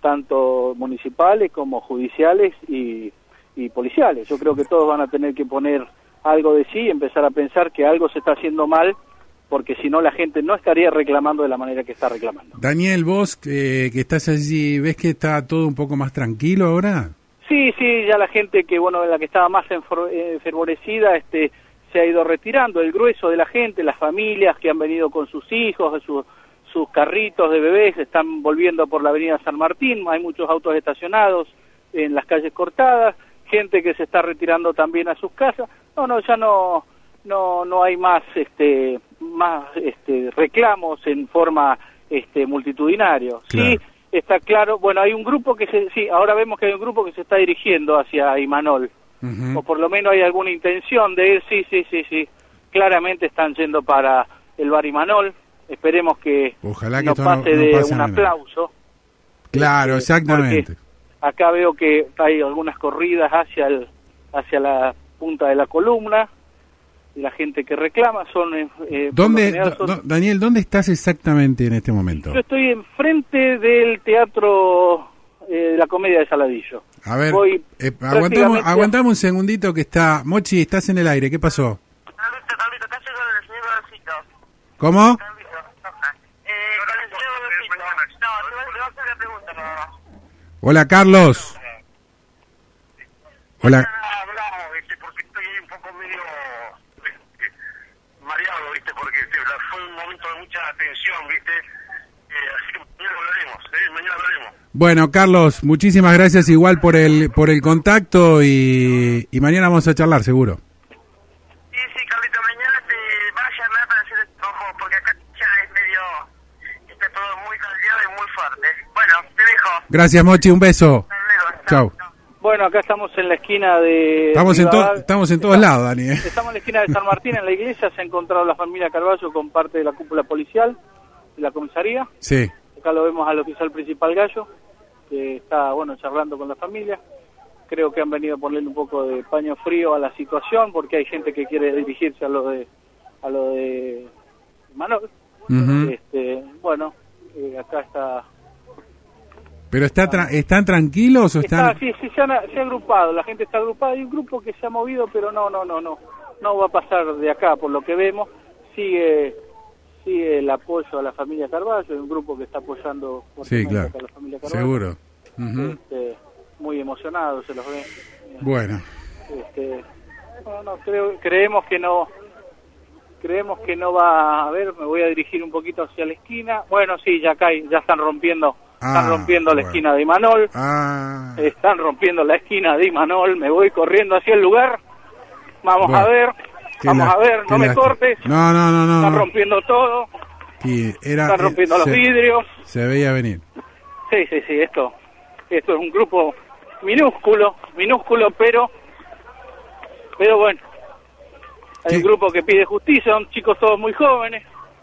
tanto municipales como judiciales y, y policiales. Yo creo que todos van a tener que poner algo de sí y empezar a pensar que algo se está haciendo mal, porque si no la gente no estaría reclamando de la manera que está reclamando. Daniel, vos eh, que estás allí, ¿ves que está todo un poco más tranquilo ahora? Sí, sí, ya la gente que, bueno, la que estaba más enfervorecida, este, se ha ido retirando, el grueso de la gente, las familias que han venido con sus hijos, sus, sus carritos de bebés, están volviendo por la avenida San Martín, hay muchos autos estacionados en las calles cortadas, gente que se está retirando también a sus casas. No, no, ya no... no no hay más este más este reclamos en forma este multitudinario. Claro. Sí, está claro. Bueno, hay un grupo que se sí, ahora vemos que hay un grupo que se está dirigiendo hacia Imanol. Uh-huh. O por lo menos hay alguna intención de ir. Sí, sí, sí, sí. Claramente están yendo para el bar Imanol. Esperemos que Ojalá que no pase no, no de pase un aplauso. Claro, este, exactamente. Acá veo que hay algunas corridas hacia el hacia la punta de la columna. La gente que reclama son... Eh, ¿Dónde, son... Do, Daniel, ¿dónde estás exactamente en este momento? Yo estoy enfrente del Teatro eh, de la Comedia de Saladillo. A ver, Voy eh, aguantamos, prácticamente... aguantamos un segundito que está... Mochi, estás en el aire, ¿qué pasó? Carlito, Carlito, ¿estás con el señor Godocito? ¿Cómo? Carlito, eh, con el señor Godocito. No, te voy a hacer una pregunta nada más. Hola, Carlos. Hola. Mareado, ¿viste? Porque este, fue un momento de mucha tensión, ¿viste? Eh, así que mañana hablaremos, ¿eh? Mañana hablaremos. Bueno, Carlos, muchísimas gracias igual por el por el contacto y, y mañana vamos a charlar, seguro. Sí, sí, Carlito, mañana te vas a llamar para hacer el ojo, porque acá ya es medio... está todo muy caldeado y muy fuerte. Bueno, te dejo. Gracias, Mochi, un beso. Chao. Bueno, acá estamos en la esquina de... Estamos en, to estamos en todos estamos, lados, Dani. ¿eh? Estamos en la esquina de San Martín, en la iglesia. Se ha encontrado la familia Carballo con parte de la cúpula policial de la comisaría. Sí. Acá lo vemos al oficial principal Gallo, que está, bueno, charlando con la familia. Creo que han venido a ponerle un poco de paño frío a la situación, porque hay gente que quiere dirigirse a lo de a lo de Manol. Uh-huh. Este, bueno, eh, acá está... ¿Pero está tra están tranquilos o están...? Está, sí, sí, se, han, se ha agrupado, la gente está agrupada, hay un grupo que se ha movido, pero no, no, no, no, no va a pasar de acá, por lo que vemos, sigue sigue el apoyo a la familia Carballo, hay un grupo que está apoyando sí, claro. a la familia Carballo. Seguro. Uh-huh. este, muy emocionados, se los ve. Bueno. Este, no, no, creo, creemos que no... Creemos que no va a ver, me voy a dirigir un poquito hacia la esquina. Bueno, sí, ya acá ya están rompiendo, ah, están rompiendo la bueno. esquina de Imanol. Ah. Están rompiendo la esquina de Imanol. Me voy corriendo hacia el lugar. Vamos bueno. a ver, vamos a ver, no me cortes. No, no, no, no. Están no. rompiendo todo. Y era, están rompiendo eh, los se, vidrios. Se veía venir. Sí, sí, sí, esto, esto es un grupo minúsculo, minúsculo, pero, pero bueno. Hay ¿Qué? un grupo que pide justicia, son chicos todos muy jóvenes,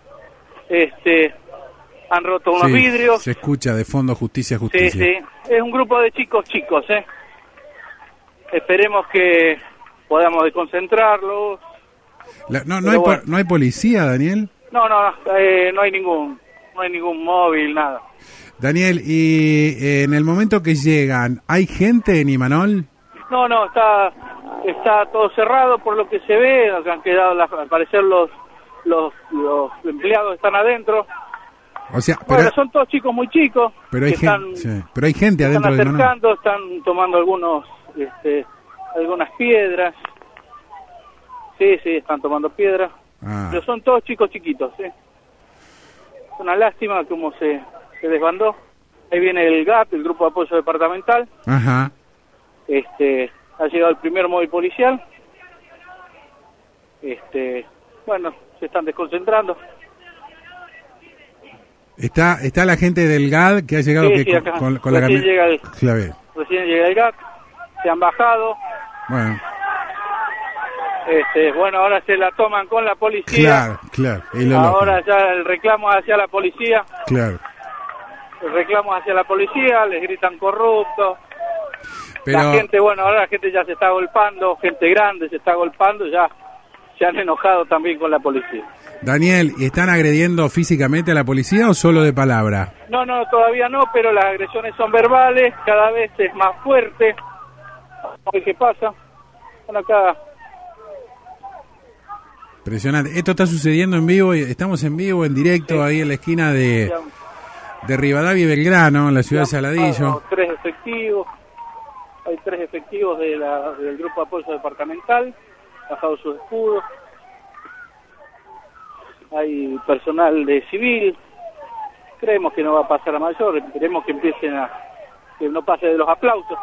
este, han roto unos sí, vidrios. Se escucha de fondo justicia, justicia. Sí, sí, es un grupo de chicos chicos, ¿eh? Esperemos que podamos desconcentrarlos. La, no, no hay, bueno. no hay policía, Daniel. No, no, no, eh, no hay ningún, no hay ningún móvil, nada. Daniel, y eh, en el momento que llegan, ¿hay gente en Imanol? No, no, está... Está todo cerrado por lo que se ve, han quedado, las, al parecer los, los los empleados están adentro. O sea, pero, bueno, son todos chicos muy chicos. Pero hay, que gente, están, sí, pero hay gente adentro están de acercando, están tomando algunos, este, algunas piedras. Sí, sí, están tomando piedras. Ah. Pero son todos chicos chiquitos, ¿sí? Es una lástima cómo se, se desbandó. Ahí viene el G A P, el Grupo de Apoyo Departamental. Ajá. Este, ha llegado el primer móvil policial. Este, bueno, se están desconcentrando. Está está la gente del G A D que ha llegado Sí, que sí, con, acá. con, con la Recién camioneta. llega el- Clave. Recién llega el G A P, se han bajado. Bueno, Este, bueno, ahora se la toman con la policía. claro, claro. Es lo Ahora loco. ya el reclamo hacia la policía. Claro. El reclamo hacia la policía, les gritan corruptos. Pero La gente, bueno, ahora la gente ya se está golpeando, gente grande se está golpeando, ya se han enojado también con la policía. Daniel, ¿están agrediendo físicamente a la policía o solo de palabra? No, no, todavía no, pero las agresiones son verbales, cada vez es más fuerte. A ver qué pasa. Bueno, acá, Impresionante. Esto está sucediendo en vivo, y estamos en vivo, en directo, ahí en la esquina de, de Rivadavia y Belgrano, en la ciudad de Saladillo. hay tres efectivos, hay tres efectivos de la, del Grupo de Apoyo Departamental, bajado sus escudos. Hay personal de civil. Creemos que no va a pasar a mayor, esperemos que empiecen a, que no pase de los aplausos.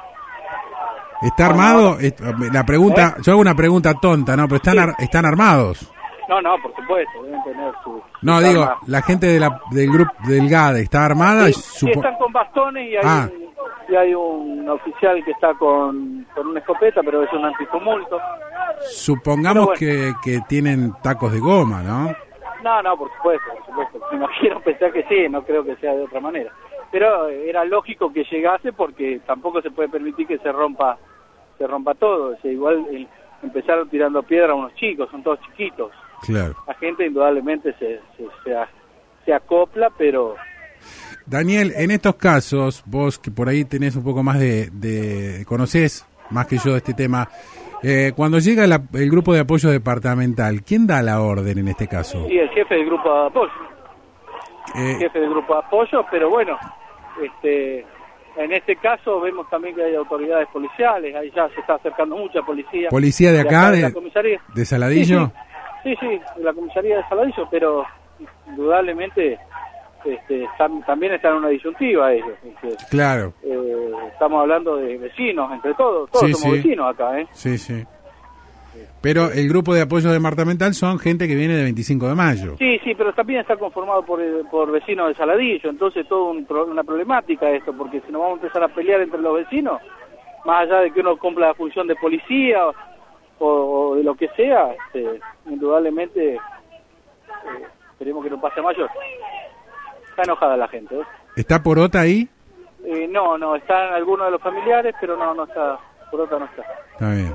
¿Está armado? Est- La pregunta, yo hago una pregunta tonta, ¿no? Pero están ar- están armados. No, no, por supuesto, deben tener su... No, sus digo, armas. la gente de la, del grupo del G A D está armada. y Sí, supo- están con bastones y hay, Ah. un, y hay un oficial que está con, con una escopeta, pero es un antitumulto. Supongamos Pero que, que tienen tacos de goma, ¿no? No, no, por supuesto, por supuesto. No quiero pensar que sí, no creo que sea de otra manera. Pero eh, era lógico que llegase porque tampoco se puede permitir que se rompa se rompa todo. O sea, igual eh, empezaron tirando piedra a unos chicos, son todos chiquitos. Claro. La gente indudablemente se, se, se, a- se acopla, pero Daniel, en estos casos, vos que por ahí tenés un poco más de, de conocés más que yo de este tema, eh, cuando llega la- el grupo de apoyo departamental, ¿quién da la orden en este caso? sí, el jefe del grupo de apoyo. Eh, jefe del grupo de apoyo, pero bueno, este, en este caso vemos también que hay autoridades policiales, ahí ya se está acercando mucha policía. ¿Policía de acá, de, de- la comisaría. de Saladillo? Sí, sí, sí, sí, de la comisaría de Saladillo, pero indudablemente este, están, también están en una disyuntiva ellos. este, Claro, eh, estamos hablando de vecinos, entre todos, todos Sí, somos sí. vecinos acá, ¿eh? sí, sí. Pero el grupo de apoyo departamental son gente que viene de veinticinco de mayo. Sí, sí, pero también está conformado por, eh, por vecinos de Saladillo, entonces todo un pro- una problemática esto, porque si nos vamos a empezar a pelear entre los vecinos, más allá de que uno cumpla la función de policía o, o de lo que sea, este, indudablemente eh, esperemos que no pase a mayor. Está enojada la gente, ¿eh? ¿Está Porota ahí? Eh, no, no, están algunos de los familiares, pero no, no está, por otra no está. Está bien.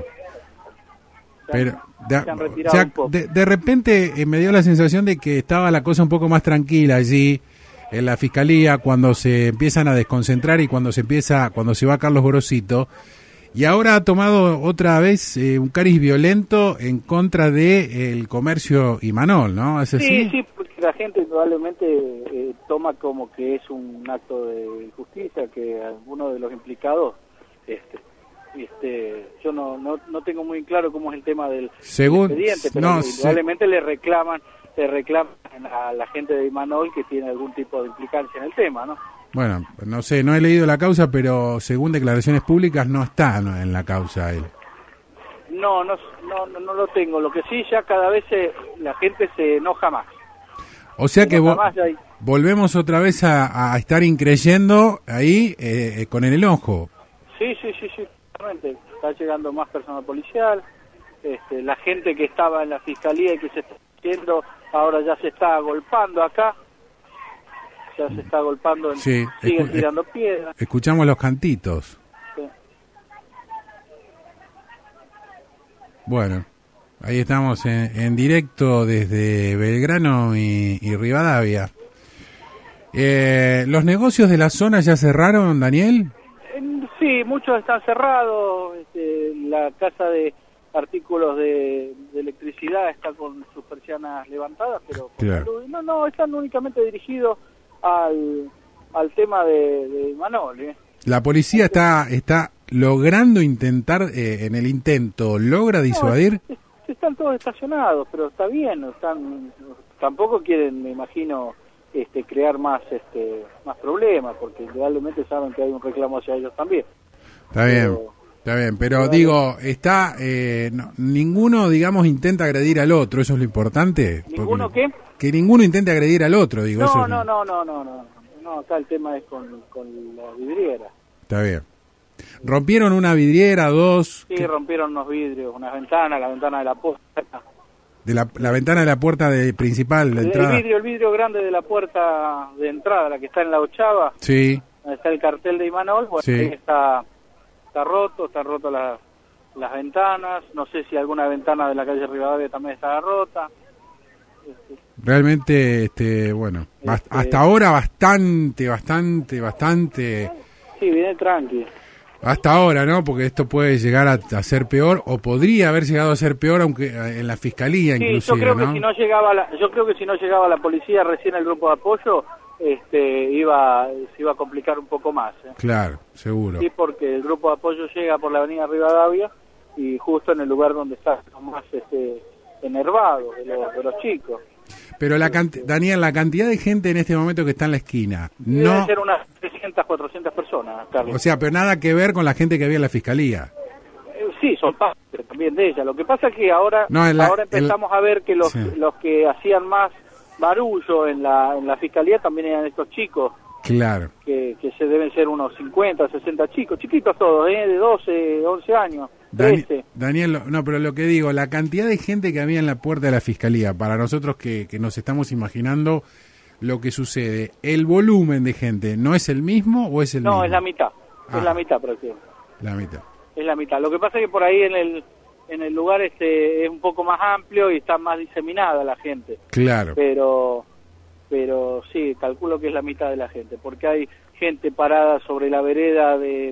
Se han- Pero de, se han o retirado sea, un poco. de, de repente eh, me dio la sensación de que estaba la cosa un poco más tranquila allí en la fiscalía cuando se empiezan a desconcentrar y cuando se empieza cuando se va Carlos Gorosito, y ahora ha tomado otra vez eh, un cariz violento en contra de eh, el comercio Imanol, ¿no? ¿Es así? Sí, sí, porque la gente indudablemente eh, toma como que es un acto de justicia, que algunos de los implicados, este, este, yo no, no, no tengo muy claro cómo es el tema del Según- expediente, pero no, indudablemente le reclaman, le reclaman a la gente de Imanol que tiene algún tipo de implicancia en el tema, ¿no? Bueno, no sé, no he leído la causa, pero según declaraciones públicas no está no, en la causa él. No, no, no, no, no lo tengo. Lo que sí, ya cada vez se- la gente se enoja más. O sea Se que enoja vo- más, ya hay- volvemos otra vez a, a estar increyendo ahí eh, eh, con el enojo. Sí, sí, sí, sí, realmente. Está llegando más personal policial. Este, la gente que estaba en la fiscalía y que se está yendo, ahora ya se está agolpando acá. Ya se está agolpando, en, Sí, siguen escu- tirando piedras. Escuchamos los cantitos. Sí. Bueno, ahí estamos en, en directo desde Belgrano y, y Rivadavia. Eh, ¿Los negocios de la zona ya cerraron, Daniel? En- Sí, muchos están cerrados. Este, la casa de artículos de, de electricidad está con sus persianas levantadas, pero claro. no, no, están únicamente dirigidos al, al tema de, de Imanol, ¿eh? La policía está está logrando intentar, eh, en el intento, ¿logra disuadir? No, están todos estacionados, pero está bien, están, tampoco quieren, me imagino, este, crear más este más problemas, porque indudablemente saben que hay un reclamo hacia ellos también. Está bien, pero, está bien, pero, pero digo, está eh, no, ninguno, digamos, intenta agredir al otro, eso es lo importante. ¿Ninguno qué? Que ninguno intente agredir al otro, digo. No, eso no, es... no, no, no, no, no, acá el tema es con, con la vidriera. Está bien. ¿Rompieron una vidriera, dos? Sí, ¿Qué? Rompieron unos vidrios, unas ventanas, la ventana de la puerta. De la, la ventana de la puerta de principal, la el, entrada. El vidrio, el vidrio grande de la puerta de entrada, la que está en la ochava. Sí. Donde está el cartel de Imanol, bueno, sí. ahí está, está roto, está roto la, las ventanas. No sé si alguna ventana de la calle Rivadavia también está rota. Este, Realmente, este, bueno, este, hasta ahora bastante, bastante, bastante. Sí, viene tranqui. Hasta ahora, ¿no? Porque esto puede llegar a, a ser peor, o podría haber llegado a ser peor, aunque en la fiscalía, sí, inclusive, yo creo ¿no? que si no llegaba, la, yo creo que si no llegaba la policía recién el grupo de apoyo, este, iba, se iba a complicar un poco más. ¿eh? Claro, seguro. Sí, porque el grupo de apoyo llega por la avenida Rivadavia y justo en el lugar donde están los más, este, enervados de los, de los chicos. Pero la cant- Daniel, la cantidad de gente en este momento que está en la esquina, Deben no... ser unas trescientas, cuatrocientas personas, Carlos. O sea, pero nada que ver con la gente que había en la fiscalía. Eh, sí, son parte también de ella. Lo que pasa es que ahora, no, la, ahora empezamos el... a ver que los, sí. los que hacían más barullo en la, en la fiscalía también eran estos chicos. Claro. Que, que se deben ser unos cincuenta, sesenta chicos, chiquitos todos, ¿eh? De doce, once años. Dani- Daniel, no, pero lo que digo, la cantidad de gente que había en la puerta de la fiscalía, para nosotros que, que nos estamos imaginando lo que sucede, ¿el volumen de gente no es el mismo o es el no, mismo? No, es la mitad, ah, es la mitad prácticamente. La mitad. Es la mitad. Lo que pasa es que por ahí en el en el lugar este es un poco más amplio y está más diseminada la gente. Claro. Pero pero sí, calculo que es la mitad de la gente, porque hay gente parada sobre la vereda de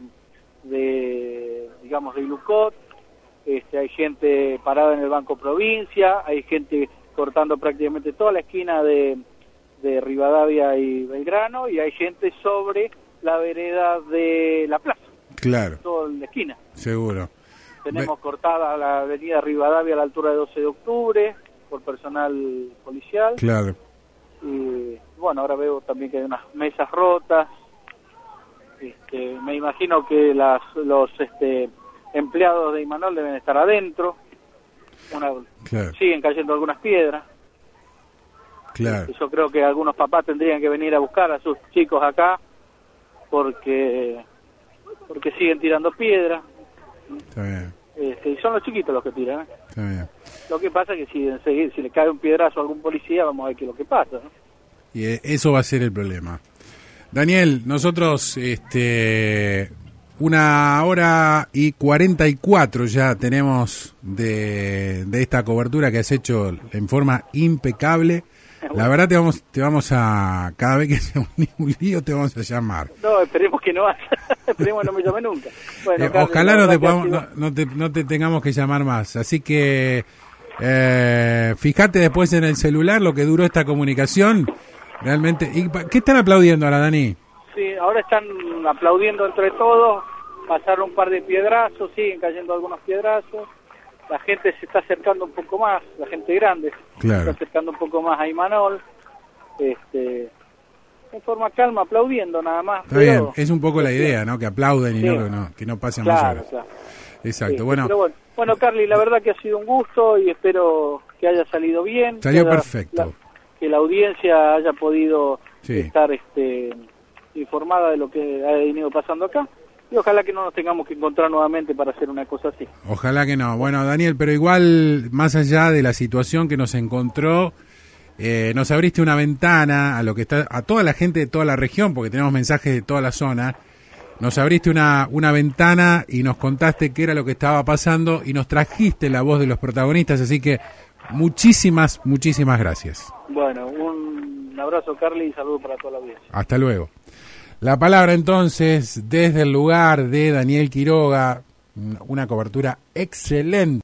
de digamos de Ilucot, este, hay gente parada en el Banco Provincia, hay gente cortando prácticamente toda la esquina de, de Rivadavia y Belgrano, y hay gente sobre la vereda de la plaza. Claro. Toda la esquina. Seguro. Tenemos Be- cortada la avenida Rivadavia a la altura de doce de octubre por personal policial. Claro. Y bueno, ahora veo también que hay unas mesas rotas. Este, me imagino que las, los este, empleados de Imanol deben estar adentro. Una, claro. Siguen cayendo algunas piedras. Claro. Yo creo que algunos papás tendrían que venir a buscar a sus chicos acá porque porque siguen tirando piedras. Está bien. Este, y son los chiquitos los que tiran. ¿eh? Está bien. Lo que pasa es que si, enseguida, si le cae un piedrazo a algún policía, vamos a ver qué es lo que pasa, ¿no? Y eso va a ser el problema. Daniel, nosotros este una hora y cuarenta y cuatro ya tenemos de, de esta cobertura que has hecho en forma impecable. La verdad te vamos te vamos a, cada vez que sea un, un lío te vamos a llamar. No, esperemos que no haya, esperemos que no me llame nunca. Bueno, eh, Carlos, ojalá no te, podamos, sido... no, no, te, no te tengamos que llamar más. Así que eh, fíjate después en el celular lo que duró esta comunicación. Realmente. ¿Y qué están aplaudiendo ahora, Dani? Sí, ahora están aplaudiendo entre todos. Pasaron un par de piedrazos, siguen cayendo algunos piedrazos. La gente se está acercando un poco más, la gente grande claro. se está acercando un poco más a Imanol, este, en forma calma, aplaudiendo nada más. Está pero, bien, es un poco la idea, ¿no? Que aplauden y sí. no, que no que no pasen claro, mayores. claro. Exacto, Sí, bueno. Pero bueno. Bueno, Carly, la verdad que ha sido un gusto y espero que haya salido bien. Salió que haya, perfecto. La, que la audiencia haya podido sí. estar este, informada de lo que ha venido pasando acá. Y ojalá que no nos tengamos que encontrar nuevamente para hacer una cosa así. Ojalá que no. Bueno, Daniel, pero igual, más allá de la situación que nos encontró, eh, nos abriste una ventana a lo que está, a toda la gente de toda la región, porque tenemos mensajes de toda la zona. Nos abriste una, una ventana y nos contaste qué era lo que estaba pasando y nos trajiste la voz de los protagonistas, así que muchísimas, muchísimas gracias. Bueno, un abrazo, Carly, y saludos para toda la audiencia. Hasta luego. La palabra entonces desde el lugar de Daniel Quiroga, una cobertura excelente.